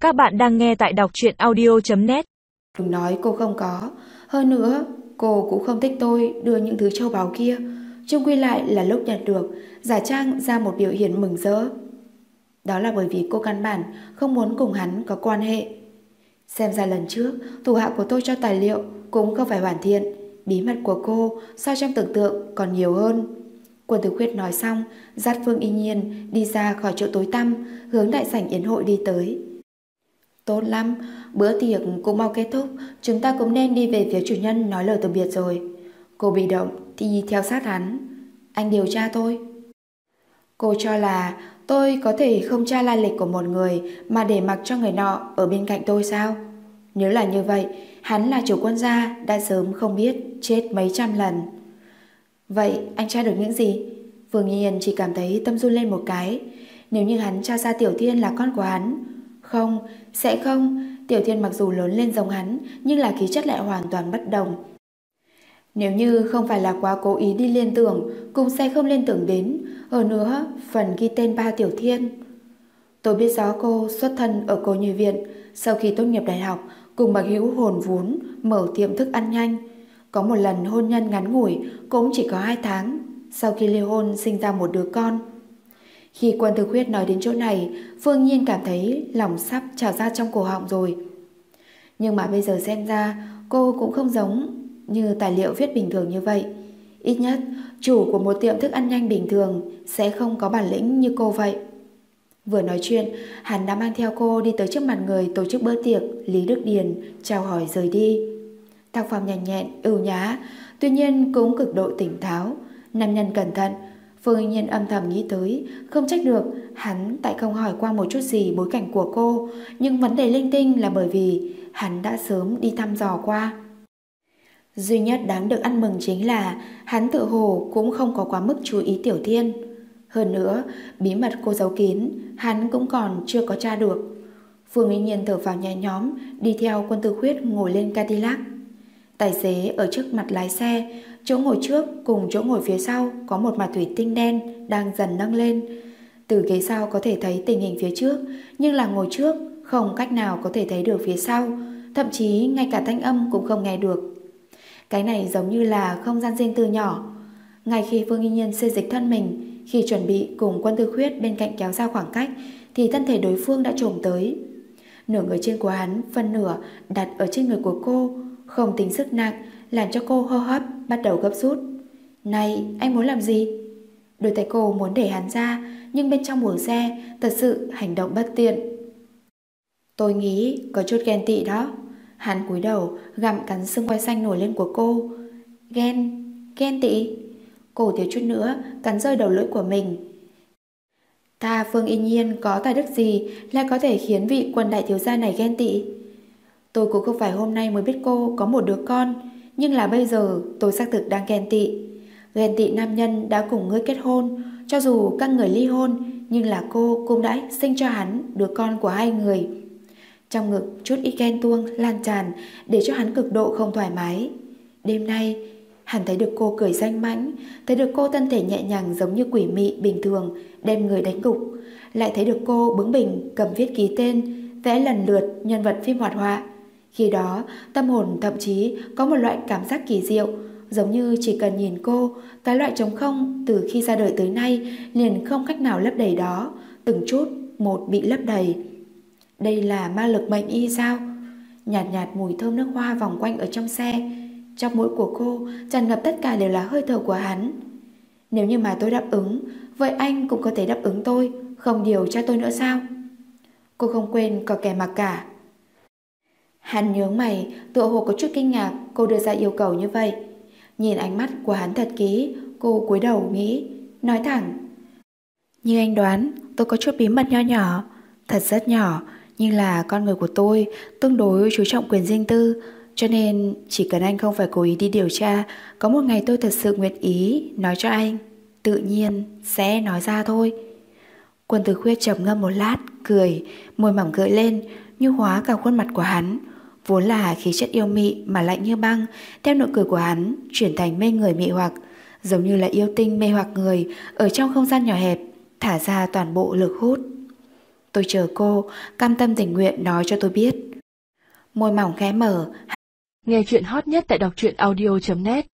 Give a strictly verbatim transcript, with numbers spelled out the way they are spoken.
Các bạn đang nghe tại đọc truyện audio chấm net. Đừng nói cô không có. Hơn nữa, cô cũng không thích tôi đưa những thứ châu báu kia. Chung quy lại là lúc nhận được, giả trang ra một biểu hiện mừng rỡ. Đó là bởi vì cô căn bản không muốn cùng hắn có quan hệ. Xem ra lần trước, thủ hạ của tôi cho tài liệu cũng không phải hoàn thiện. Bí mật của cô so trong tưởng tượng còn nhiều hơn. Quân Tử Khuyết nói xong, dắt Phương Y Nhiên đi ra khỏi chỗ tối tăm, hướng đại sảnh yến hội đi tới. Tốt lắm, bữa tiệc cũng mau kết thúc, chúng ta cũng nên đi về phía chủ nhân nói lời từ biệt rồi. Cô bị động thì theo sát hắn. Anh điều tra tôi. Cô cho là tôi có thể không tra lai lịch của một người mà để mặc cho người nọ ở bên cạnh tôi sao? Nếu là như vậy, hắn là chủ quân gia đã sớm không biết chết mấy trăm lần. Vậy anh tra được những gì? Phương Nhiên chỉ cảm thấy tâm run lên một cái. Nếu như hắn tra ra Tiểu Thiên là con của hắn. Không, sẽ không. Tiểu Thiên mặc dù lớn lên giống hắn, nhưng là khí chất lại hoàn toàn bất đồng. Nếu như không phải là quá cố ý đi liên tưởng, cũng sẽ không liên tưởng đến. Hơn nữa, phần ghi tên ba Tiểu Thiên. Tôi biết rõ cô xuất thân ở Cô Nhi Viện. Sau khi tốt nghiệp đại học, cùng bằng hữu hồn vốn mở tiệm thức ăn nhanh. Có một lần hôn nhân ngắn ngủi, cũng chỉ có hai tháng. Sau khi ly hôn sinh ra một đứa con. Khi Quân Tử Khuyết nói đến chỗ này, Phương Nhiên cảm thấy lòng sắp trào ra trong cổ họng rồi. Nhưng mà bây giờ xem ra, cô cũng không giống như tài liệu viết bình thường như vậy. Ít nhất, chủ của một tiệm thức ăn nhanh bình thường sẽ không có bản lĩnh như cô vậy. Vừa nói chuyện, hắn đã mang theo cô đi tới trước mặt người tổ chức bữa tiệc Lý Đức Điền, chào hỏi rời đi. Tác phong nhanh nhẹn, ưu nhã, tuy nhiên cũng cực độ tỉnh táo. Nam nhân cẩn thận. Phương Nhiên âm thầm nghĩ tới, không trách được hắn tại không hỏi qua một chút gì bối cảnh của cô, nhưng vấn đề linh tinh là bởi vì hắn đã sớm đi thăm dò qua. Duy nhất đáng được ăn mừng chính là hắn tự hồ cũng không có quá mức chú ý Tiểu Thiên. Hơn nữa, bí mật cô giấu kín, hắn cũng còn chưa có tra được. Phương Nhiên thở vào nhẹ nhõm, đi theo Quân Tử Khuyết ngồi lên Cadillac. Tài xế ở trước mặt lái xe, chỗ ngồi trước cùng chỗ ngồi phía sau có một mặt thủy tinh đen đang dần nâng lên. Từ ghế sau có thể thấy tình hình phía trước, nhưng là ngồi trước không cách nào có thể thấy được phía sau, thậm chí ngay cả thanh âm cũng không nghe được. Cái này giống như là không gian riêng tư nhỏ. Ngay khi Phương Y Nhiên xê dịch thân mình, khi chuẩn bị cùng Quân Tử Khuyết bên cạnh kéo ra khoảng cách, thì thân thể đối phương đã trồm tới. Nửa người trên của hắn, phần nửa đặt ở trên người của cô, không tính sức nặng, làm cho cô hô hấp bắt đầu gấp rút. Này, anh muốn làm gì? Đôi tay cô muốn để hắn ra, nhưng bên trong buồng xe thật sự hành động bất tiện. Tôi nghĩ có chút ghen tị đó. Hắn cúi đầu gặm cắn xương quai xanh nổi lên của cô. Ghen, ghen tị. Cô thiếu chút nữa cắn rơi đầu lưỡi của mình. Ta Phương Y Nhiên có tài đức gì lại có thể khiến vị Quân đại thiếu gia này ghen tị? Tôi cũng không phải hôm nay mới biết cô có một đứa con, nhưng là bây giờ tôi xác thực đang ghen tị. Ghen tị nam nhân đã cùng ngươi kết hôn, cho dù các người ly hôn, nhưng là cô cũng đã sinh cho hắn đứa con của hai người. Trong ngực chút ít ghen tuông lan tràn để cho hắn cực độ không thoải mái. Đêm nay, hắn thấy được cô cười danh mãnh, thấy được cô thân thể nhẹ nhàng giống như quỷ mị bình thường đem người đánh gục, lại thấy được cô bướng bỉnh cầm viết ký tên, vẽ lần lượt nhân vật phim hoạt họa. Khi đó, tâm hồn thậm chí có một loại cảm giác kỳ diệu, giống như chỉ cần nhìn cô, cái loại trống không từ khi ra đời tới nay liền không cách nào lấp đầy đó, từng chút một bị lấp đầy. Đây là ma lực mệnh y sao? Nhạt nhạt mùi thơm nước hoa vòng quanh ở trong xe, trong mũi của cô tràn ngập tất cả đều là hơi thở của hắn. Nếu như mà tôi đáp ứng, vậy anh cũng có thể đáp ứng tôi, không điều tra tôi nữa sao? Cô không quên có kẻ mặc cả. Hắn nhướng mày, tựa hồ có chút kinh ngạc cô đưa ra yêu cầu như vậy. Nhìn ánh mắt của hắn thật kỹ, cô cúi đầu nghĩ, nói thẳng. Như anh đoán, tôi có chút bí mật nho nhỏ, thật rất nhỏ, nhưng là con người của tôi tương đối chú trọng quyền riêng tư, cho nên chỉ cần anh không phải cố ý đi điều tra, có một ngày tôi thật sự nguyện ý nói cho anh, tự nhiên sẽ nói ra thôi. Quân Tử Khuyết trầm ngâm một lát, cười, môi mỏng gợi lên, nhu hóa cả khuôn mặt của hắn. Vốn là khí chất yêu mị mà lạnh như băng, theo nụ cười của hắn chuyển thành mê người mị hoặc, giống như là yêu tinh mê hoặc người ở trong không gian nhỏ hẹp, thả ra toàn bộ lực hút. Tôi chờ cô, cam tâm tình nguyện nói cho tôi biết. Môi mỏng khẽ mở. Nghe chuyện hot nhất tại đọc truyện audio chấm net.